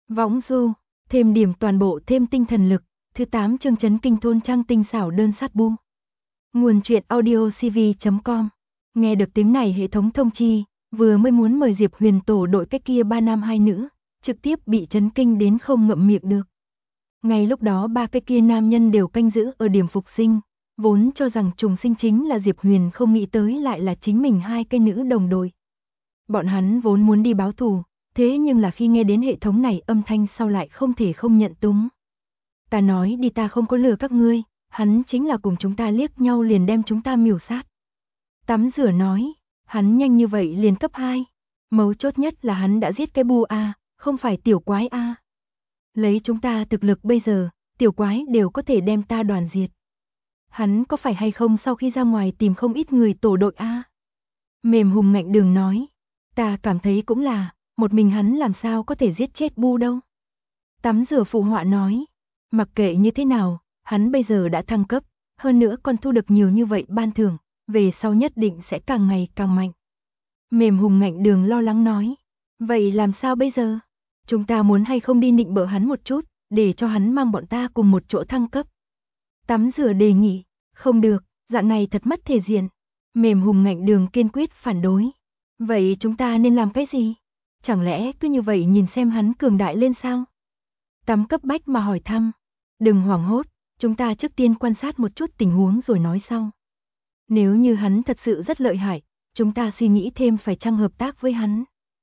Võng du, thêm điểm toàn bộ thêm tinh thần lực, thứ 8 chương chấn kinh thôn trang tinh xảo đơn sát bu. Nguồn truyện audio cv.com. Nghe được tiếng này hệ thống thông chi, vừa mới muốn mời Diệp Huyền tổ đội cái kia 3 nam 2 nữ, trực tiếp bị chấn kinh đến không ngậm miệng được. Ngay lúc đó ba cái kia nam nhân đều canh giữ ở điểm phục sinh, vốn cho rằng trùng sinh chính là Diệp Huyền, không nghĩ tới lại là chính mình hai cái nữ đồng đội. Bọn hắn vốn muốn đi báo thù, thế nhưng là khi nghe đến hệ thống này âm thanh sau lại không thể không nhận túng. Ta nói đi, ta không có lừa các ngươi, hắn chính là cùng chúng ta liếc nhau liền đem chúng ta mưu sát. Tắm rửa nói, hắn nhanh như vậy liền cấp 2. Mấu chốt nhất là hắn đã giết cái bu A, không phải tiểu quái A. Lấy chúng ta thực lực bây giờ, tiểu quái đều có thể đem ta đoàn diệt. Hắn có phải hay không sau khi ra ngoài tìm không ít người tổ đội A? Mềm hùng ngạnh đường nói, ta cảm thấy cũng là, một mình hắn làm sao có thể giết chết bu đâu. Tắm rửa phụ họa nói, mặc kệ như thế nào, hắn bây giờ đã thăng cấp, hơn nữa còn thu được nhiều như vậy ban thưởng, về sau nhất định sẽ càng ngày càng mạnh. Mềm hùng ngạnh đường lo lắng nói, vậy làm sao bây giờ? Chúng ta muốn hay không đi nịnh bợ hắn một chút, để cho hắn mang bọn ta cùng một chỗ thăng cấp. Tắm rửa đề nghị, không được, dạng này thật mất thể diện. Mềm hùng ngạnh đường kiên quyết phản đối. Vậy chúng ta nên làm cái gì? Chẳng lẽ cứ như vậy nhìn xem hắn cường đại lên sao? Tắm cấp bách mà hỏi thăm. Đừng hoảng hốt, chúng ta trước tiên quan sát một chút tình huống rồi nói sau. Nếu như hắn thật sự rất lợi hại, chúng ta suy nghĩ thêm phải chăng hợp tác với hắn.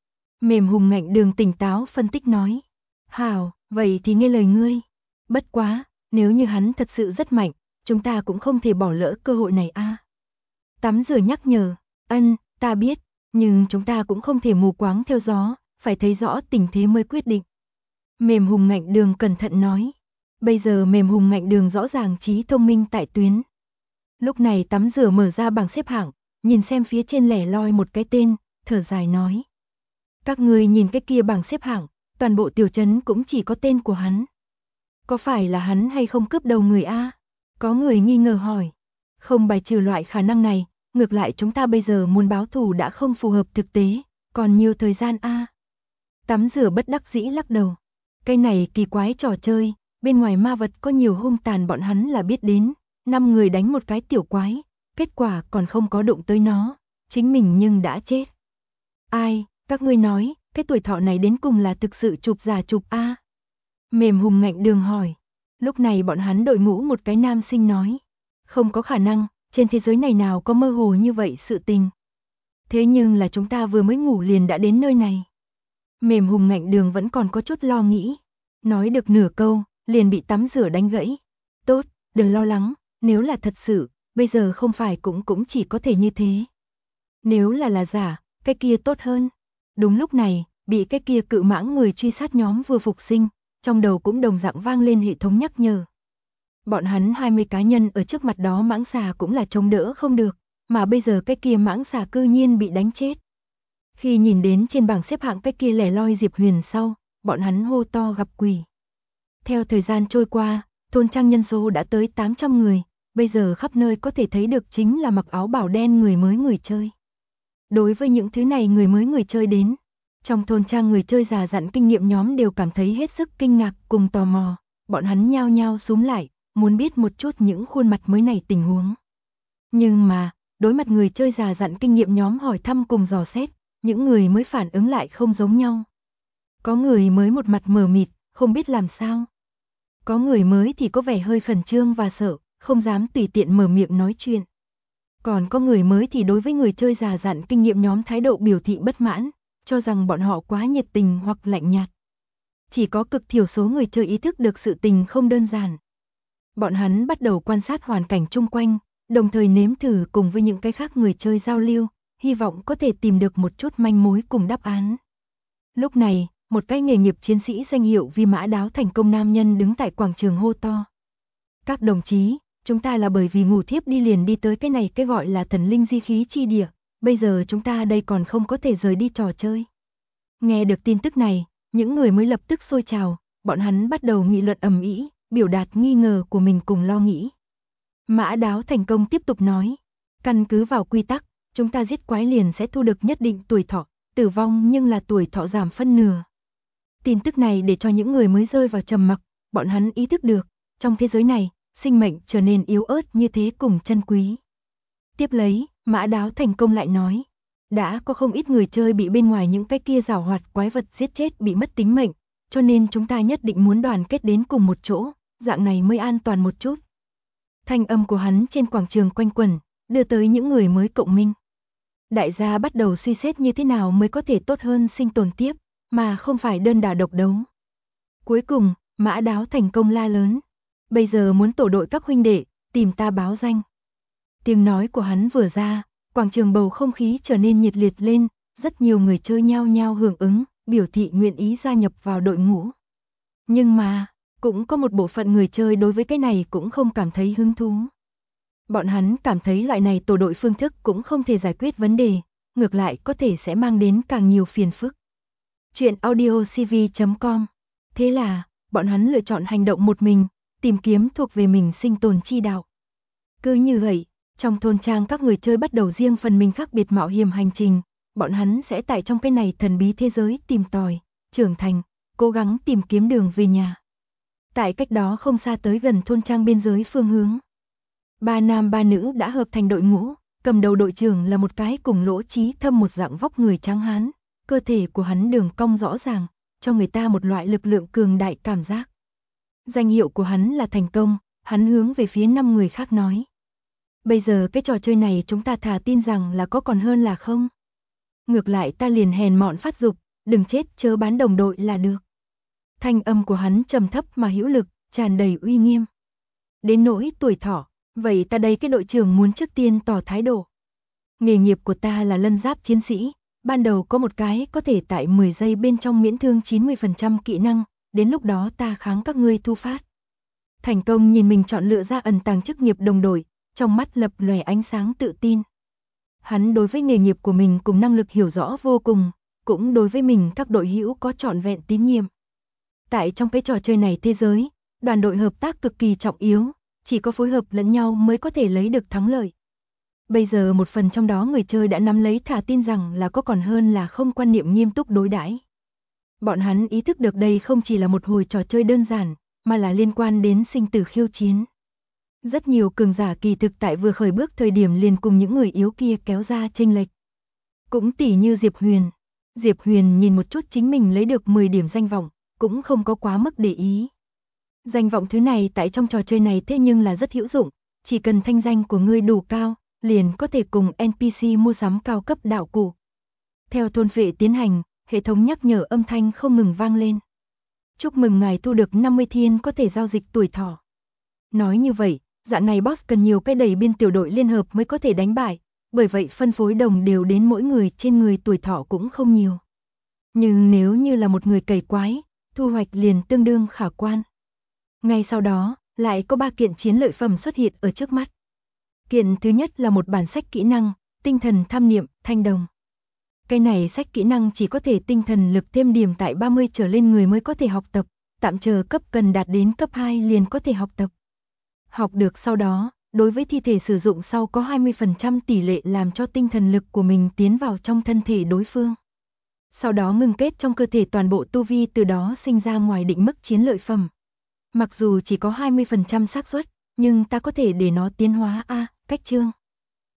Mềm hùng ngạnh đường tỉnh táo phân tích nói. Hảo, vậy thì nghe lời ngươi. Bất quá, nếu như hắn thật sự rất mạnh, chúng ta cũng không thể bỏ lỡ cơ hội này a. Tắm rửa nhắc nhở, ta biết, nhưng chúng ta cũng không thể mù quáng theo gió, phải thấy rõ tình thế mới quyết định. Mềm hùng ngạnh đường cẩn thận nói. Bây giờ mềm hùng ngạnh đường rõ ràng trí thông minh tại tuyến. Lúc này tắm rửa mở ra bảng xếp hạng, nhìn xem phía trên lẻ loi một cái tên, thở dài nói. Các người nhìn cái kia bảng xếp hạng, toàn bộ tiểu trấn cũng chỉ có tên của hắn. Có phải là hắn hay không cướp đầu người a? Có người nghi ngờ hỏi. Không bài trừ loại khả năng này, ngược lại chúng ta bây giờ muốn báo thù đã không phù hợp thực tế, còn nhiều thời gian a. Tắm rửa bất đắc dĩ lắc đầu. Cái này kỳ quái trò chơi, bên ngoài ma vật có nhiều hung tàn bọn hắn là biết đến, 5 người đánh một cái tiểu quái, kết quả còn không có đụng tới nó, chính mình nhưng đã chết. Ai, các ngươi nói, cái tuổi thọ này đến cùng là thực sự chụp giả chụp a? Mềm hùng ngạnh đường hỏi. Lúc này bọn hắn đội ngũ một cái nam sinh nói. Không có khả năng, trên thế giới này nào có mơ hồ như vậy sự tình. Thế nhưng là chúng ta vừa mới ngủ liền đã đến nơi này. Mềm hùng ngạnh đường vẫn còn có chút lo nghĩ. Nói được nửa câu, liền bị tắm rửa đánh gãy. Tốt, đừng lo lắng, nếu là thật sự, bây giờ không phải cũng chỉ có thể như thế. Nếu là giả, cái kia tốt hơn. Đúng lúc này, bị cái kia cự mãng người truy sát nhóm vừa phục sinh, trong đầu cũng đồng dạng vang lên hệ thống nhắc nhở. Bọn hắn 20 cá nhân ở trước mặt đó mãng xà cũng là chống đỡ không được, mà bây giờ cái kia mãng xà cư nhiên bị đánh chết. Khi nhìn đến trên bảng xếp hạng cái kia lẻ loi Diệp Huyền sau, bọn hắn hô to gặp quỷ. Theo thời gian trôi qua, thôn trang nhân số đã tới 800 người, bây giờ khắp nơi có thể thấy được chính là mặc áo bảo đen người mới người chơi. Đối với những thứ này người mới người chơi đến, trong thôn trang người chơi già dặn kinh nghiệm nhóm đều cảm thấy hết sức kinh ngạc cùng tò mò, bọn hắn nhao nhao xúm lại, muốn biết một chút những khuôn mặt mới này tình huống. Nhưng mà, đối mặt người chơi già dặn kinh nghiệm nhóm hỏi thăm cùng dò xét, những người mới phản ứng lại không giống nhau. Có người mới một mặt mờ mịt, không biết làm sao. Có người mới thì có vẻ hơi khẩn trương và sợ, không dám tùy tiện mở miệng nói chuyện. Còn có người mới thì đối với người chơi già dặn kinh nghiệm nhóm thái độ biểu thị bất mãn, cho rằng bọn họ quá nhiệt tình hoặc lạnh nhạt. Chỉ có cực thiểu số người chơi ý thức được sự tình không đơn giản. Bọn hắn bắt đầu quan sát hoàn cảnh chung quanh, đồng thời nếm thử cùng với những cái khác người chơi giao lưu, hy vọng có thể tìm được một chút manh mối cùng đáp án. Lúc này, một cái nghề nghiệp chiến sĩ danh hiệu Vi Mã Đáo thành công nam nhân đứng tại quảng trường hô to. Các đồng chí, chúng ta là bởi vì ngủ thiếp đi liền đi tới cái này cái gọi là thần linh di khí chi địa, bây giờ chúng ta đây còn không có thể rời đi trò chơi. Nghe được tin tức này, những người mới lập tức sôi trào, bọn hắn bắt đầu nghị luận ầm ĩ, biểu đạt nghi ngờ của mình cùng lo nghĩ. Mã Đáo thành công tiếp tục nói, căn cứ vào quy tắc, chúng ta giết quái liền sẽ thu được nhất định tuổi thọ, tử vong nhưng là tuổi thọ giảm phân nửa. Tin tức này để cho những người mới rơi vào trầm mặc, bọn hắn ý thức được, trong thế giới này, sinh mệnh trở nên yếu ớt như thế cùng chân quý. Tiếp lấy, Mã Đáo thành công lại nói, đã có không ít người chơi bị bên ngoài những cái kia giảo hoạt quái vật giết chết bị mất tính mệnh, cho nên chúng ta nhất định muốn đoàn kết đến cùng một chỗ, dạng này mới an toàn một chút. Thanh âm của hắn trên quảng trường quanh quẩn, đưa tới những người mới cộng minh. Đại gia bắt đầu suy xét như thế nào mới có thể tốt hơn sinh tồn tiếp, mà không phải đơn đả độc đấu. Cuối cùng, Mã Đáo thành công la lớn, bây giờ muốn tổ đội các huynh đệ, tìm ta báo danh. Tiếng nói của hắn vừa ra, quảng trường bầu không khí trở nên nhiệt liệt lên, rất nhiều người chơi nhao nhao hưởng ứng, biểu thị nguyện ý gia nhập vào đội ngũ. Nhưng mà, cũng có một bộ phận người chơi đối với cái này cũng không cảm thấy hứng thú. Bọn hắn cảm thấy loại này tổ đội phương thức cũng không thể giải quyết vấn đề, ngược lại có thể sẽ mang đến càng nhiều phiền phức. Chuyện audiocv.com. Thế là, bọn hắn lựa chọn hành động một mình, tìm kiếm thuộc về mình sinh tồn chi đạo. Cứ như vậy, trong thôn trang các người chơi bắt đầu riêng phần mình khác biệt mạo hiểm hành trình, bọn hắn sẽ tại trong cái này thần bí thế giới tìm tòi, trưởng thành, cố gắng tìm kiếm đường về nhà. Tại cách đó không xa tới gần thôn trang biên giới phương hướng. 3 nam 3 nữ đã hợp thành đội ngũ, cầm đầu đội trưởng là một cái cùng Lỗ Chí Thâm một dạng vóc người trắng hán, cơ thể của hắn đường cong rõ ràng, cho người ta một loại lực lượng cường đại cảm giác. Danh hiệu của hắn là thành công, hắn hướng về phía 5 người khác nói. Bây giờ cái trò chơi này chúng ta thà tin rằng là có còn hơn là không. Ngược lại ta liền hèn mọn phát dục, đừng chết chớ bán đồng đội là được. Thanh âm của hắn trầm thấp mà hữu lực, tràn đầy uy nghiêm. Đến nỗi tuổi thọ, vậy ta đây cái đội trưởng muốn trước tiên tỏ thái độ. Nghề nghiệp của ta là lân giáp chiến sĩ, ban đầu có một cái có thể tại 10 giây bên trong miễn thương 90% kỹ năng, đến lúc đó ta kháng các ngươi thu phát. Thành công nhìn mình chọn lựa ra ẩn tàng chức nghiệp đồng đội, trong mắt lập lòe ánh sáng tự tin. Hắn đối với nghề nghiệp của mình cùng năng lực hiểu rõ vô cùng, cũng đối với mình các đội hữu có trọn vẹn tín nhiệm. Tại trong cái trò chơi này thế giới, đoàn đội hợp tác cực kỳ trọng yếu, chỉ có phối hợp lẫn nhau mới có thể lấy được thắng lợi. Bây giờ một phần trong đó người chơi đã nắm lấy thà tin rằng là có còn hơn là không quan niệm nghiêm túc đối đãi. Bọn hắn ý thức được đây không chỉ là một hồi trò chơi đơn giản, mà là liên quan đến sinh tử khiêu chiến. Rất nhiều cường giả kỳ thực tại vừa khởi bước thời điểm liền cùng những người yếu kia kéo ra chênh lệch. Cũng tỉ như Diệp Huyền. Diệp Huyền nhìn một chút chính mình lấy được 10 điểm danh vọng, cũng không có quá mức để ý. Danh vọng thứ này tại trong trò chơi này thế nhưng là rất hữu dụng, chỉ cần thanh danh của ngươi đủ cao, liền có thể cùng NPC mua sắm cao cấp đạo cụ. Theo thôn vệ tiến hành, hệ thống nhắc nhở âm thanh không ngừng vang lên. Chúc mừng ngài thu được 50 thiên có thể giao dịch tuổi thọ. Nói như vậy, dạng này boss cần nhiều cái đầy biên tiểu đội liên hợp mới có thể đánh bại, bởi vậy phân phối đồng đều đến mỗi người trên người tuổi thọ cũng không nhiều. Nhưng nếu như là một người cày quái, thu hoạch liền tương đương khả quan. Ngay sau đó, lại có 3 kiện chiến lợi phẩm xuất hiện ở trước mắt. Kiện thứ nhất là một bản sách kỹ năng, tinh thần tham niệm, thanh đồng. Cái này sách kỹ năng chỉ có thể tinh thần lực thêm điểm tại 30 trở lên người mới có thể học tập, tạm chờ cấp cần đạt đến cấp 2 liền có thể học tập. Học được sau đó, đối với thi thể sử dụng sau có 20% tỷ lệ làm cho tinh thần lực của mình tiến vào trong thân thể đối phương. Sau đó ngưng kết trong cơ thể toàn bộ tu vi, từ đó sinh ra ngoài định mức chiến lợi phẩm. Mặc dù chỉ có 20% xác suất, nhưng ta có thể để nó tiến hóa cách chương.